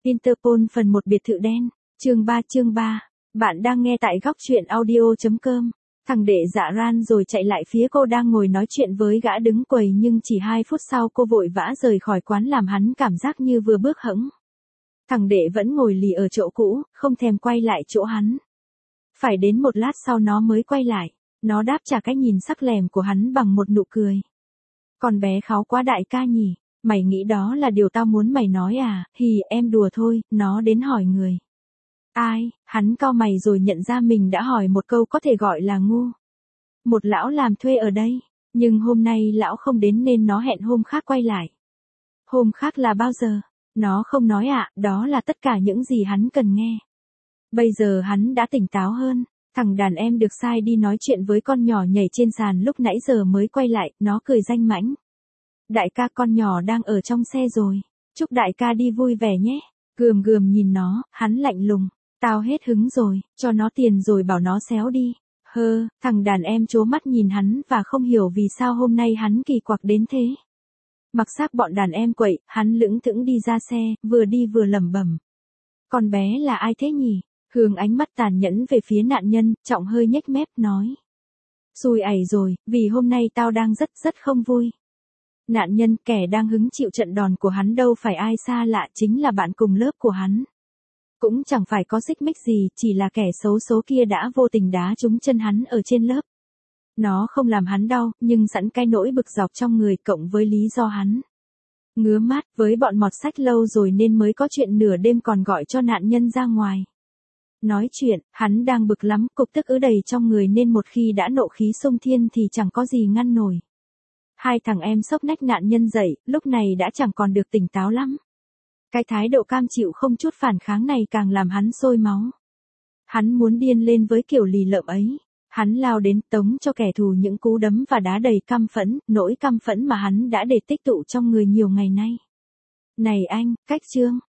Interpol phần 1 biệt thự đen, chương 3. Bạn đang nghe tại góc truyện audio.com. Thằng đệ dạ ran rồi chạy lại phía cô đang ngồi nói chuyện với gã đứng quầy, nhưng chỉ 2 phút sau cô vội vã rời khỏi quán làm hắn cảm giác như vừa bước hẫng. Thằng đệ vẫn ngồi lì ở chỗ cũ, không thèm quay lại chỗ hắn. Phải đến một lát sau nó mới quay lại, nó đáp trả cái nhìn sắc lẻm của hắn bằng một nụ cười. Con bé kháu quá đại ca nhỉ, mày nghĩ đó là điều tao muốn mày nói à? Hì, em đùa thôi. Nó đến hỏi người. Ai? Hắn cau mày rồi nhận ra mình đã hỏi một câu có thể gọi là ngu. Một lão làm thuê ở đây, nhưng hôm nay lão không đến nên nó hẹn hôm khác quay lại. Hôm khác là bao giờ? Nó không nói ạ, đó là tất cả những gì hắn cần nghe. Bây giờ hắn đã tỉnh táo hơn. Thằng đàn em được sai đi nói chuyện với con nhỏ nhảy trên sàn lúc nãy giờ mới quay lại, nó cười danh mãnh. Đại ca, con nhỏ đang ở trong xe rồi. Chúc đại ca đi vui vẻ nhé. Gườm nhìn nó, hắn lạnh lùng. Tao hết hứng rồi, cho nó tiền rồi bảo nó xéo đi. Thằng đàn em trố mắt nhìn hắn và không hiểu vì sao hôm nay hắn kỳ quặc đến thế. Mặc xác bọn đàn em quậy, hắn lững thững đi ra xe, vừa đi vừa lẩm bẩm. Con bé là ai thế nhỉ? Hướng ánh mắt tàn nhẫn về phía nạn nhân, Trọng hơi nhếch mép nói. Xui ẩy rồi, vì hôm nay tao đang rất không vui. Nạn nhân, kẻ đang hứng chịu trận đòn của hắn đâu phải ai xa lạ, chính là bạn cùng lớp của hắn. Cũng chẳng phải có xích mích gì, chỉ là kẻ xấu số kia đã vô tình đá trúng chân hắn ở trên lớp. Nó không làm hắn đau, nhưng sẵn cái nỗi bực dọc trong người cộng với lý do hắn ngứa mát với bọn mọt sách lâu rồi nên mới có chuyện nửa đêm còn gọi cho nạn nhân ra ngoài. Nói chuyện, hắn đang bực lắm, cục tức ứ đầy trong người nên một khi đã nộ khí xông thiên thì chẳng có gì ngăn nổi. Hai thằng em xốc nách nạn nhân dậy, lúc này đã chẳng còn được tỉnh táo lắm. Cái thái độ cam chịu không chút phản kháng này càng làm hắn sôi máu. Hắn muốn điên lên với kiểu lì lợm ấy. Hắn lao đến tống cho kẻ thù những cú đấm và đá đầy căm phẫn, nỗi căm phẫn mà hắn đã để tích tụ trong người nhiều ngày nay. Này anh, cách Trương,